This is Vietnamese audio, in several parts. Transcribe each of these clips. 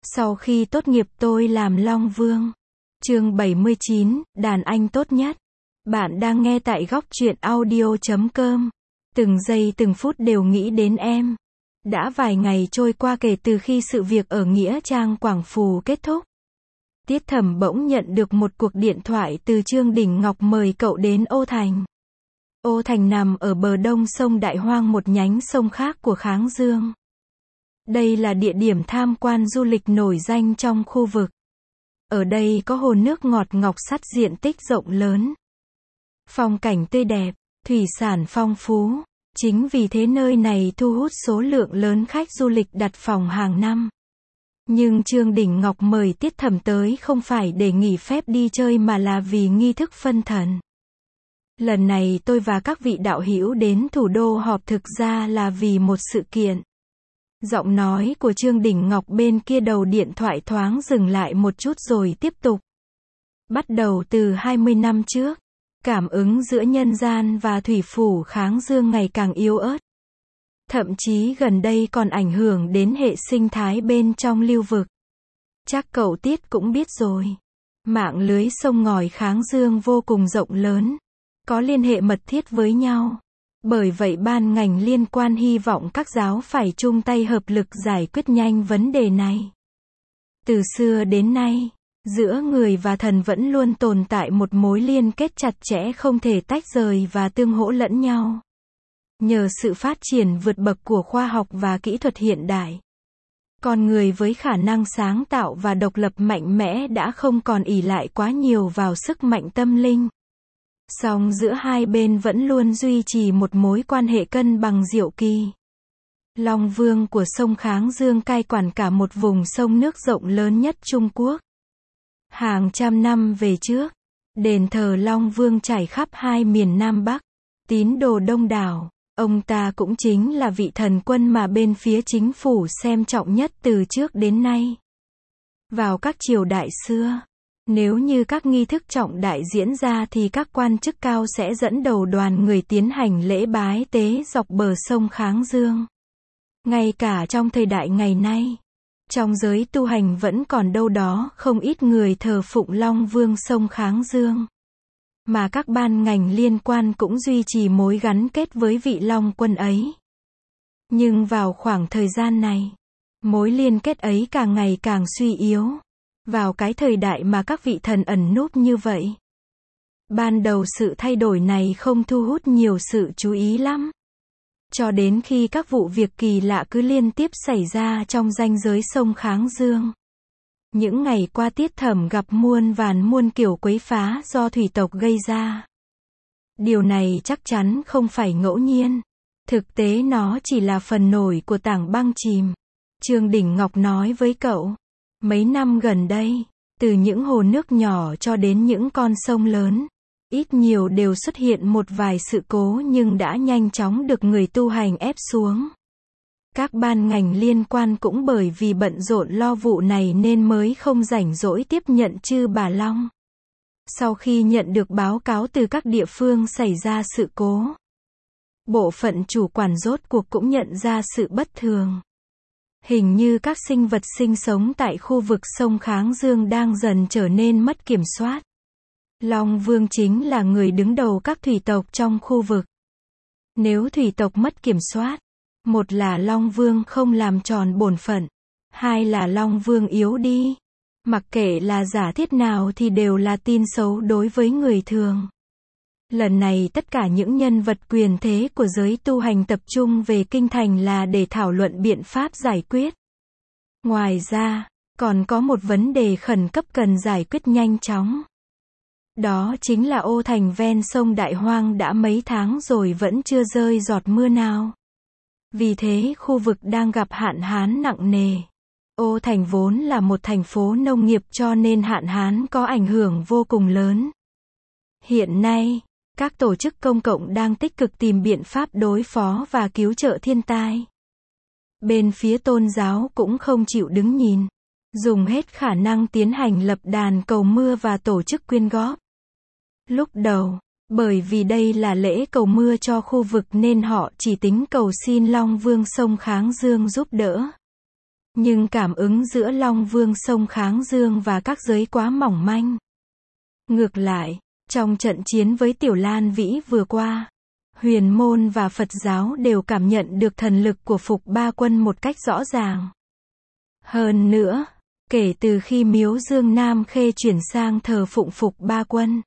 Sau khi tốt nghiệp tôi làm Long Vương. Chương 79, đàn anh tốt nhất. Bạn đang nghe tại góc truyện audio.com. Từng giây từng phút đều nghĩ đến em. Đã vài ngày trôi qua kể từ khi sự việc ở Nghĩa Trang Quảng Phù kết thúc. Tiết Thẩm bỗng nhận được một cuộc điện thoại từ Trương Đình Ngọc mời cậu đến Ô Thành. Ô Thành nằm ở bờ đông sông Đại Hoang, một nhánh sông khác của Kháng Dương. Đây là địa điểm tham quan du lịch nổi danh trong khu vực. Ở đây có hồ nước ngọt ngọc sắt diện tích rộng lớn. Phong cảnh tươi đẹp, thủy sản phong phú. Chính vì thế nơi này thu hút số lượng lớn khách du lịch đặt phòng hàng năm. Nhưng Trương Đình Ngọc mời Tiết Thẩm tới không phải để nghỉ phép đi chơi mà là vì nghi thức phân thần. Lần này tôi và các vị đạo hữu đến thủ đô họp thực ra là vì một sự kiện. Giọng nói của Trương Đình Ngọc bên kia đầu điện thoại thoáng dừng lại một chút rồi tiếp tục. Bắt đầu từ 20 năm trước, cảm ứng giữa nhân gian và thủy phủ Kháng Dương ngày càng yếu ớt. Thậm chí gần đây còn ảnh hưởng đến hệ sinh thái bên trong lưu vực. Chắc cậu Tiết cũng biết rồi. Mạng lưới sông ngòi Kháng Dương vô cùng rộng lớn, có liên hệ mật thiết với nhau. Bởi vậy ban ngành liên quan hy vọng các giáo phải chung tay hợp lực giải quyết nhanh vấn đề này. Từ xưa đến nay, giữa người và thần vẫn luôn tồn tại một mối liên kết chặt chẽ không thể tách rời và tương hỗ lẫn nhau. Nhờ sự phát triển vượt bậc của khoa học và kỹ thuật hiện đại, con người với khả năng sáng tạo và độc lập mạnh mẽ đã không còn ỷ lại quá nhiều vào sức mạnh tâm linh. Song giữa hai bên vẫn luôn duy trì một mối quan hệ cân bằng diệu kỳ. Long Vương của sông Kháng Dương cai quản cả một vùng sông nước rộng lớn nhất Trung Quốc. Hàng trăm năm về trước, đền thờ Long Vương trải khắp hai miền Nam Bắc, tín đồ đông đảo. Ông ta cũng chính là vị thần quân mà bên phía chính phủ xem trọng nhất từ trước đến nay. Vào các triều đại xưa, nếu như các nghi thức trọng đại diễn ra thì các quan chức cao sẽ dẫn đầu đoàn người tiến hành lễ bái tế dọc bờ sông Kháng Dương. Ngay cả trong thời đại ngày nay, trong giới tu hành vẫn còn đâu đó không ít người thờ phụng Long Vương sông Kháng Dương. Mà các ban ngành liên quan cũng duy trì mối gắn kết với vị Long Quân ấy. Nhưng vào khoảng thời gian này, mối liên kết ấy càng ngày càng suy yếu. Vào cái thời đại mà các vị thần ẩn núp như vậy, ban đầu sự thay đổi này không thu hút nhiều sự chú ý lắm. Cho đến khi các vụ việc kỳ lạ cứ liên tiếp xảy ra trong ranh giới sông Kháng Dương. Những ngày qua Tiết Thẩm gặp muôn kiểu quấy phá do thủy tộc gây ra. Điều này chắc chắn không phải ngẫu nhiên. Thực tế nó chỉ là phần nổi của tảng băng chìm. Trương Đình Ngọc nói với cậu. Mấy năm gần đây, từ những hồ nước nhỏ cho đến những con sông lớn, ít nhiều đều xuất hiện một vài sự cố nhưng đã nhanh chóng được người tu hành ép xuống. Các ban ngành liên quan cũng bởi vì bận rộn lo vụ này nên mới không rảnh rỗi tiếp nhận Chư Bà Long. Sau khi nhận được báo cáo từ các địa phương xảy ra sự cố, bộ phận chủ quản rốt cuộc cũng nhận ra sự bất thường. Hình như các sinh vật sinh sống tại khu vực sông Kháng Dương đang dần trở nên mất kiểm soát. Long Vương chính là người đứng đầu các thủy tộc trong khu vực. Nếu thủy tộc mất kiểm soát, một là Long Vương không làm tròn bổn phận, hai là Long Vương yếu đi. Mặc kệ là giả thiết nào thì đều là tin xấu đối với người thường. Lần này tất cả những nhân vật quyền thế của giới tu hành tập trung về kinh thành là để thảo luận biện pháp giải quyết. Ngoài ra, còn có một vấn đề khẩn cấp cần giải quyết nhanh chóng. Đó chính là Ô Thành ven sông Đại Hoang đã mấy tháng rồi vẫn chưa rơi giọt mưa nào. Vì thế khu vực đang gặp hạn hán nặng nề. Ô Thành vốn là một thành phố nông nghiệp cho nên hạn hán có ảnh hưởng vô cùng lớn. Hiện nay, các tổ chức công cộng đang tích cực tìm biện pháp đối phó và cứu trợ thiên tai. Bên phía tôn giáo cũng không chịu đứng nhìn, dùng hết khả năng tiến hành lập đàn cầu mưa và tổ chức quyên góp. Lúc đầu, bởi vì đây là lễ cầu mưa cho khu vực nên họ chỉ tính cầu xin Long Vương sông Kháng Dương giúp đỡ. Nhưng cảm ứng giữa Long Vương sông Kháng Dương và các giới quá mỏng manh. Ngược lại, trong trận chiến với Tiểu Lan Vĩ vừa qua, Huyền môn và Phật giáo đều cảm nhận được thần lực của Phục Ba Quân một cách rõ ràng. Hơn nữa, kể từ khi miếu Dương Nam Khê chuyển sang thờ phụng Phục Ba Quân,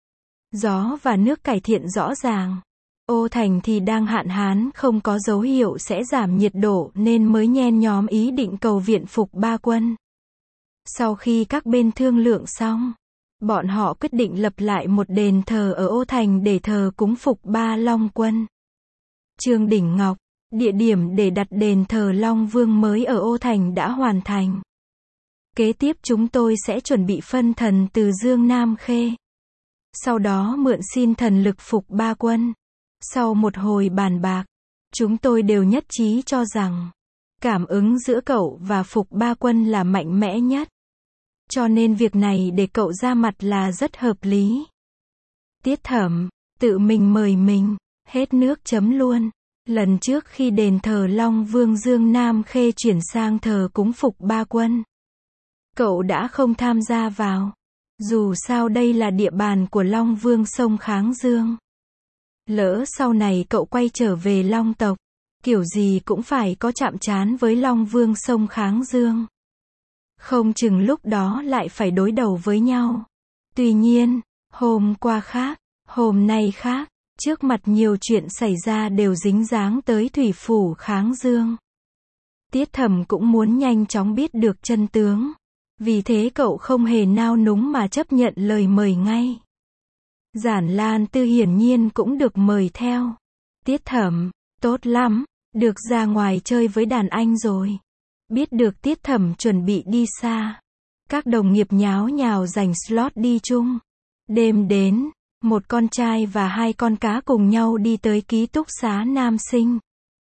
gió và nước cải thiện rõ ràng. Ô Thành thì đang hạn hán không có dấu hiệu sẽ giảm nhiệt độ nên mới nhen nhóm ý định cầu viện Phục Ba Quân. Sau khi các bên thương lượng xong, bọn họ quyết định lập lại một đền thờ ở Ô Thành để thờ cúng Phục Ba Long Quân. Trương Đỉnh Ngọc, địa điểm để đặt đền thờ Long Vương mới ở Ô Thành đã hoàn thành. Kế tiếp chúng tôi sẽ chuẩn bị phân thần từ Dương Nam Khê. Sau đó mượn xin thần lực Phục Ba Quân. Sau một hồi bàn bạc, chúng tôi đều nhất trí cho rằng, cảm ứng giữa cậu và Phục Ba Quân là mạnh mẽ nhất. Cho nên việc này để cậu ra mặt là rất hợp lý. Tiết Thẩm, tự mình mời mình, hết nước chấm luôn. Lần trước khi đền thờ Long Vương Dương Nam Khê chuyển sang thờ cúng Phục Ba Quân, cậu đã không tham gia vào. Dù sao đây là địa bàn của Long Vương sông Kháng Dương. Lỡ sau này cậu quay trở về Long tộc, kiểu gì cũng phải có chạm trán với Long Vương sông Kháng Dương. Không chừng lúc đó lại phải đối đầu với nhau. Tuy nhiên, hôm qua khác, hôm nay khác, trước mặt nhiều chuyện xảy ra đều dính dáng tới thủy phủ Kháng Dương. Tiết Thẩm cũng muốn nhanh chóng biết được chân tướng. Vì thế cậu không hề nao núng mà chấp nhận lời mời ngay. Giản Lan Tư hiển nhiên cũng được mời theo. Tiết Thẩm, tốt lắm, được ra ngoài chơi với đàn anh rồi. Biết được Tiết Thẩm chuẩn bị đi xa, các đồng nghiệp nháo nhào giành slot đi chung. Đêm đến, một con trai và hai con cá cùng nhau đi tới ký túc xá nam sinh.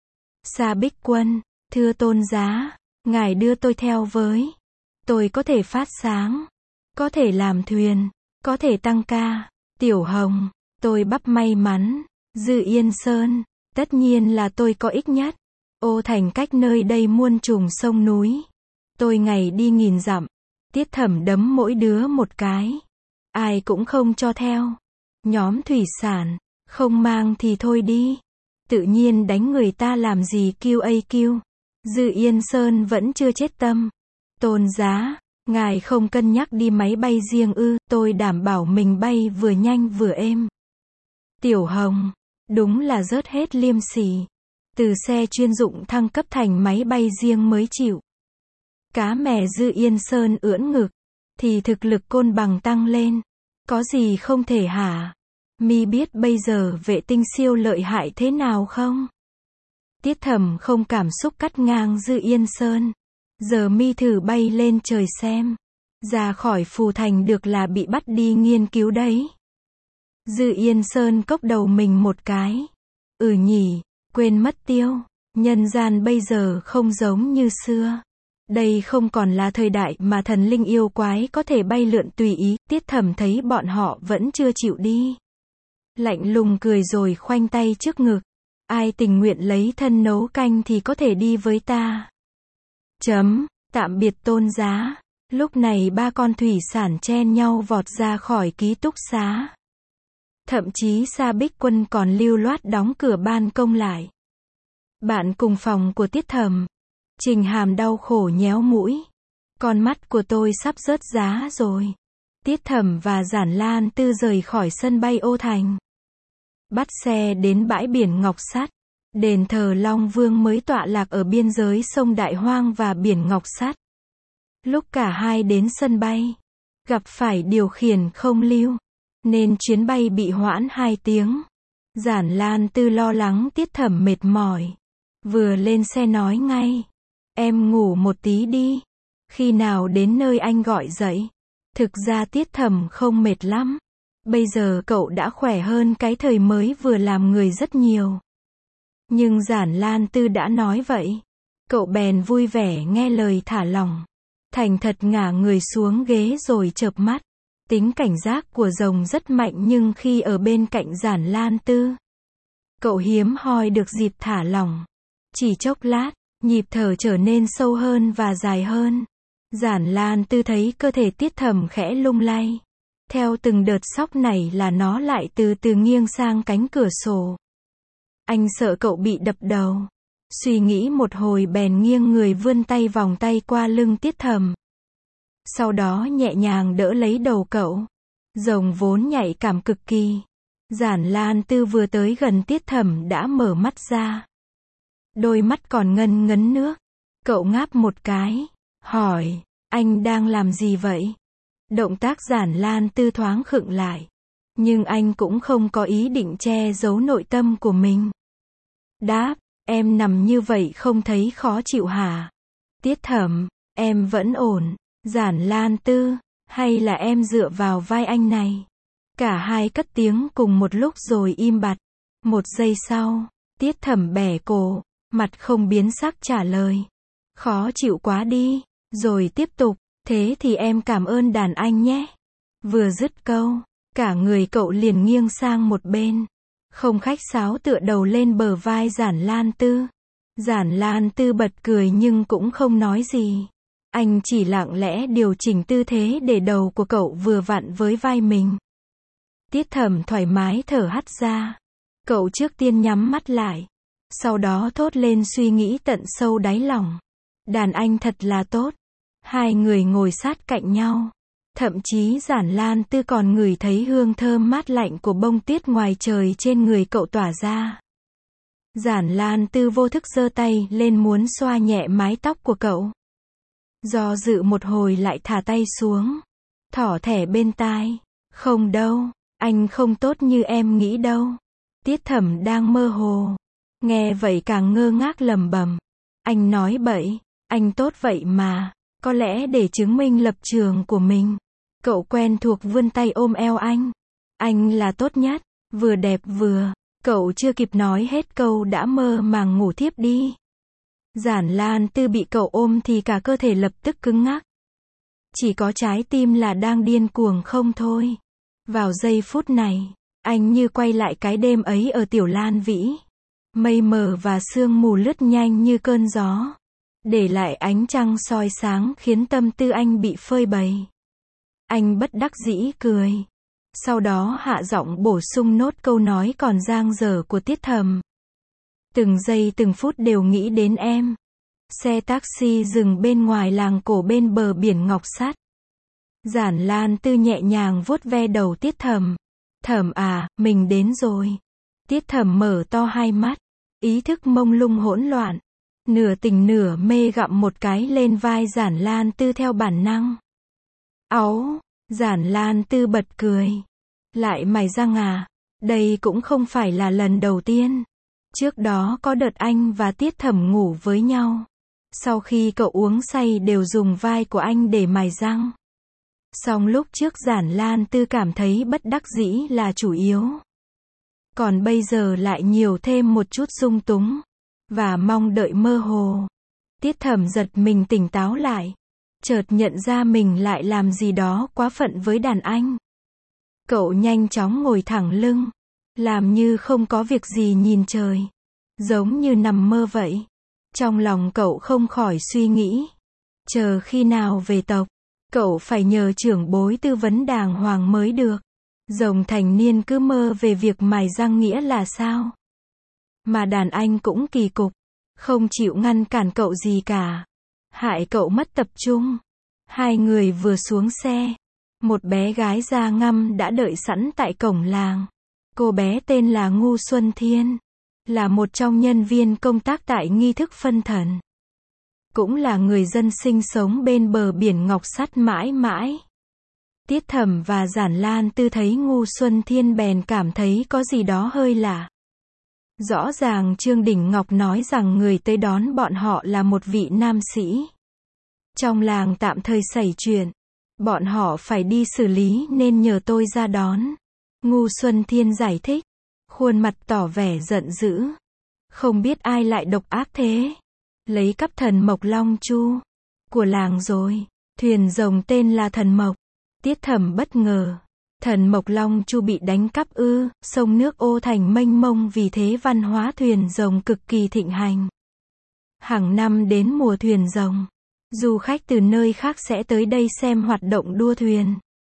Sa Bích Quân, thưa tôn giá, ngài đưa tôi theo với. Tôi có thể phát sáng, có thể làm thuyền, có thể tăng ca. Tiểu Hồng, tôi bắp may mắn. Dư Yên Sơn, tất nhiên là tôi có ích nhất. Ô Thành cách nơi đây muôn trùng sông núi. Tôi ngày đi nghìn dặm. Tiết Thẩm đấm mỗi đứa một cái. Ai cũng không cho theo. Nhóm thủy sản, không mang thì thôi đi. Tự nhiên đánh người ta làm gì QAQ. Dư Yên Sơn vẫn chưa chết tâm. Tôn giá, ngài không cân nhắc đi máy bay riêng ư? Tôi đảm bảo mình bay vừa nhanh vừa êm. Tiểu Hồng, đúng là rớt hết liêm sỉ. Từ xe chuyên dụng thăng cấp thành máy bay riêng mới chịu. Cá mè Dư Yên Sơn ưỡn ngực, thì thực lực Côn Bằng tăng lên. Có gì không thể hả? Mi biết bây giờ vệ tinh siêu lợi hại thế nào không? Tiết Thẩm không cảm xúc cắt ngang Dư Yên Sơn. Giờ mi thử bay lên trời xem. Ra khỏi Phù Thành được là bị bắt đi nghiên cứu đấy. Dư Yên Sơn cốc đầu mình một cái. Nhỉ, quên mất tiêu. Nhân gian bây giờ không giống như xưa. Đây không còn là thời đại mà thần linh yêu quái có thể bay lượn tùy ý. Tiết Thẩm thấy bọn họ vẫn chưa chịu đi. Lạnh lùng cười rồi khoanh tay trước ngực. Ai tình nguyện lấy thân nấu canh thì có thể đi với ta. Tạm biệt tôn giá. Lúc này ba con thủy sản chen nhau vọt ra khỏi ký túc xá. Thậm chí Sa Bích Quân còn lưu loát đóng cửa ban công lại. Bạn cùng phòng của Tiết Thẩm. Trình Hàm đau khổ nhéo mũi. Con mắt của tôi sắp rớt giá rồi. Tiết Thẩm và Giản Lan Tư rời khỏi sân bay Ô Thành. Bắt xe đến bãi biển Ngọc Sắt. Đền thờ Long Vương mới tọa lạc ở biên giới sông Đại Hoang và biển Ngọc Sắt. Lúc cả hai đến sân bay, gặp phải điều khiển không lưu, nên chuyến bay bị hoãn 2 tiếng. Giản Lan Tư lo lắng Tiết Thẩm mệt mỏi. Vừa lên xe nói ngay. Em ngủ một tí đi. Khi nào đến nơi anh gọi dậy. Thực ra Tiết Thẩm không mệt lắm. Bây giờ cậu đã khỏe hơn cái thời mới vừa làm người rất nhiều. Nhưng Giản Lan Tư đã nói vậy. Cậu bèn vui vẻ nghe lời thả lỏng. Thành thật ngả người xuống ghế rồi chợp mắt. Tính cảnh giác của rồng rất mạnh nhưng khi ở bên cạnh Giản Lan Tư, cậu hiếm hoi được dịp thả lỏng. Chỉ chốc lát, Nhịp thở trở nên sâu hơn và dài hơn. Giản Lan Tư thấy cơ thể Tiết Thẩm khẽ lung lay. Theo từng đợt sóc này là nó lại từ từ nghiêng sang cánh cửa sổ. Anh sợ cậu bị đập đầu. Suy nghĩ một hồi bèn nghiêng người vươn tay vòng tay qua lưng Tiết Thẩm. Sau đó nhẹ nhàng đỡ lấy đầu cậu. Rồng vốn nhạy cảm cực kỳ. Giản Lan Tư vừa tới gần Tiết Thẩm đã mở mắt ra. Đôi mắt còn ngân ngấn nước. Cậu ngáp một cái. Hỏi, anh đang làm gì vậy? Động tác Giản Lan Tư thoáng khựng lại. Nhưng anh cũng không có ý định che giấu nội tâm của mình. Đáp, em nằm như vậy không thấy khó chịu hả? Tiết Thẩm, em vẫn ổn. Giản Lan Tư, hay là em dựa vào vai anh này? Cả hai cất tiếng cùng một lúc rồi im bặt. Một giây sau, Tiết Thẩm bẻ cổ, mặt không biến sắc trả lời. Khó chịu quá đi. Rồi tiếp tục, thế thì em cảm ơn đàn anh nhé. Vừa dứt câu, cả người cậu liền nghiêng sang một bên. Không khách sáo tựa đầu lên bờ vai Giản Lan Tư. Giản Lan Tư bật cười nhưng cũng không nói gì. Anh chỉ lặng lẽ điều chỉnh tư thế để đầu của cậu vừa vặn với vai mình. Tiết Thẩm thoải mái thở hắt ra. Cậu trước tiên nhắm mắt lại. Sau đó thốt lên suy nghĩ tận sâu đáy lòng. Đàn anh thật là tốt. Hai người ngồi sát cạnh nhau. Thậm chí Giản Lan Tư còn ngửi thấy hương thơm mát lạnh của bông tuyết ngoài trời trên người cậu tỏa ra. Giản Lan Tư vô thức giơ tay lên muốn xoa nhẹ mái tóc của cậu. Do dự một hồi lại thả tay xuống. Thỏ thẻ bên tai. Không đâu, anh không tốt như em nghĩ đâu. Tiết Thẩm đang mơ hồ. Nghe vậy càng ngơ ngác lẩm bẩm. Anh nói bậy, anh tốt vậy mà. Có lẽ để chứng minh lập trường của mình. Cậu quen thuộc vươn tay ôm eo anh. Anh là tốt nhất, vừa đẹp vừa. Cậu chưa kịp nói hết câu đã mơ màng ngủ thiếp đi. Giản Lan Tư bị cậu ôm thì cả cơ thể lập tức cứng ngắc. Chỉ có trái tim là đang điên cuồng không thôi. Vào giây phút này, anh như quay lại cái đêm ấy ở Tiểu Lan Vĩ. Mây mờ và sương mù lướt nhanh như cơn gió. Để lại ánh trăng soi sáng khiến tâm tư anh bị phơi bày. Anh bất đắc dĩ cười. Sau đó hạ giọng bổ sung nốt câu nói còn dang dở của Tiết Thẩm. Từng giây từng phút đều nghĩ đến em. Xe taxi dừng bên ngoài làng cổ bên bờ biển Ngọc Sắt. Giản Lan Tư nhẹ nhàng vuốt ve đầu Tiết Thẩm. Thẩm à, mình đến rồi. Tiết Thẩm mở to hai mắt. Ý thức mông lung hỗn loạn. Nửa tỉnh nửa mê gặm một cái lên vai Giản Lan Tư theo bản năng. Áu, Giản Lan Tư bật cười. Lại mày răng à? Đây cũng không phải là lần đầu tiên. Trước đó có đợt anh và Tiết Thẩm ngủ với nhau. Sau khi cậu uống say đều dùng vai của anh để mài răng. Song lúc trước Giản Lan Tư cảm thấy bất đắc dĩ là chủ yếu. Còn bây giờ lại nhiều thêm một chút dung túng. Và mong đợi mơ hồ. Tiết Thẩm giật mình tỉnh táo lại. Chợt nhận ra mình lại làm gì đó quá phận với đàn anh. Cậu nhanh chóng ngồi thẳng lưng. Làm như không có việc gì nhìn trời. Giống như nằm mơ vậy. Trong lòng cậu không khỏi suy nghĩ. Chờ khi nào về tộc. Cậu phải nhờ trưởng bối tư vấn đàng hoàng mới được. Rồng thành niên cứ mơ về việc mài răng nghĩa là sao? Mà đàn anh cũng kỳ cục. Không chịu ngăn cản cậu gì cả. Hại cậu mất tập trung. Hai người vừa xuống xe. Một bé gái da ngăm đã đợi sẵn tại cổng làng. Cô bé tên là Ngu Xuân Thiên. Là một trong nhân viên công tác tại nghi thức phân thần. Cũng là người dân sinh sống bên bờ biển Ngọc Sắt mãi mãi. Tiết Thẩm và Giản Lan Tư thấy Ngu Xuân Thiên bèn cảm thấy có gì đó hơi lạ. Rõ ràng Trương Đình Ngọc nói rằng người tới đón bọn họ là một vị nam sĩ. Trong làng tạm thời xảy chuyện. Bọn họ phải đi xử lý nên nhờ tôi ra đón. Ngu Xuân Thiên giải thích. Khuôn mặt tỏ vẻ giận dữ. Không biết ai lại độc ác thế. Lấy cắp thần Mộc Long Chu. Của làng rồi. Thuyền rồng tên là Thần Mộc. Tiết Thẩm bất ngờ. Thần Mộc Long Chu bị đánh cắp ư? Sông nước Ô Thành mênh mông vì thế văn hóa thuyền rồng cực kỳ thịnh hành. Hàng năm đến mùa thuyền rồng, du khách từ nơi khác sẽ tới đây xem hoạt động đua thuyền.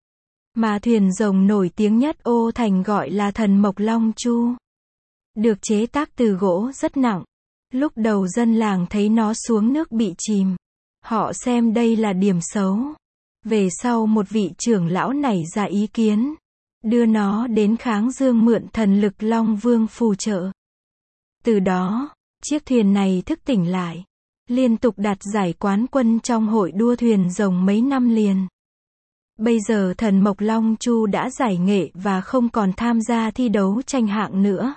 Mà thuyền rồng nổi tiếng nhất Ô Thành gọi là Thần Mộc Long Chu. Được chế tác từ gỗ rất nặng. Lúc đầu dân làng thấy nó xuống nước bị chìm. Họ xem đây là điểm xấu. Về sau một vị trưởng lão nảy ra ý kiến. Đưa nó đến Kháng Dương mượn thần lực Long Vương phù trợ. Từ đó, chiếc thuyền này thức tỉnh lại. Liên tục đạt giải quán quân trong hội đua thuyền rồng mấy năm liền. Bây giờ thần Mộc Long Chu đã giải nghệ và không còn tham gia thi đấu tranh hạng nữa.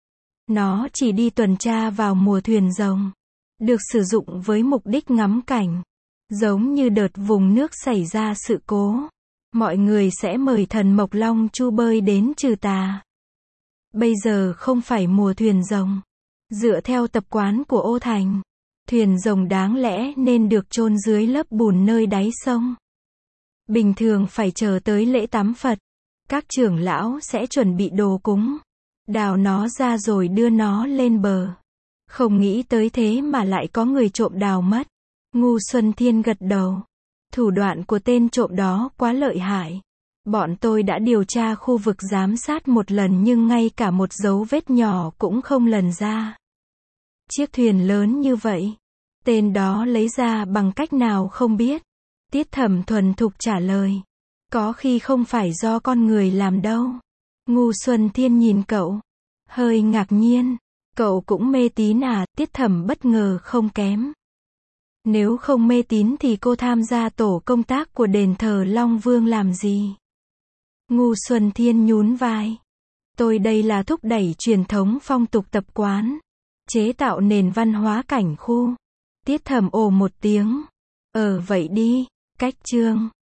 Nó chỉ đi tuần tra vào mùa thuyền rồng. Được sử dụng với mục đích ngắm cảnh. Giống như đợt vùng nước xảy ra sự cố. Mọi người sẽ mời thần Mộc Long Chu bơi đến trừ tà. Bây giờ không phải mùa thuyền rồng. Dựa theo tập quán của Ô Thành, thuyền rồng đáng lẽ nên được chôn dưới lớp bùn nơi đáy sông. Bình thường phải chờ tới lễ tắm Phật, các trưởng lão sẽ chuẩn bị đồ cúng, đào nó ra rồi đưa nó lên bờ. Không nghĩ tới thế mà lại có người trộm đào mất. Ngu Xuân Thiên gật đầu. Thủ đoạn của tên trộm đó quá lợi hại. Bọn tôi đã điều tra khu vực giám sát một lần nhưng ngay cả một dấu vết nhỏ cũng không lần ra. Chiếc thuyền lớn như vậy, tên đó lấy ra bằng cách nào không biết. Tiết Thẩm thuần thục trả lời. Có khi không phải do con người làm đâu. Ngu Xuân Thiên nhìn cậu, hơi ngạc nhiên. Cậu cũng mê tín à? Tiết Thẩm bất ngờ không kém. Nếu không mê tín thì cô tham gia tổ công tác của đền thờ Long Vương làm gì? Ngu Xuân Thiên nhún vai. Tôi đây là thúc đẩy truyền thống phong tục tập quán, chế tạo nền văn hóa cảnh khu. Tiết Thẩm ồ một tiếng. Vậy đi, cách chương.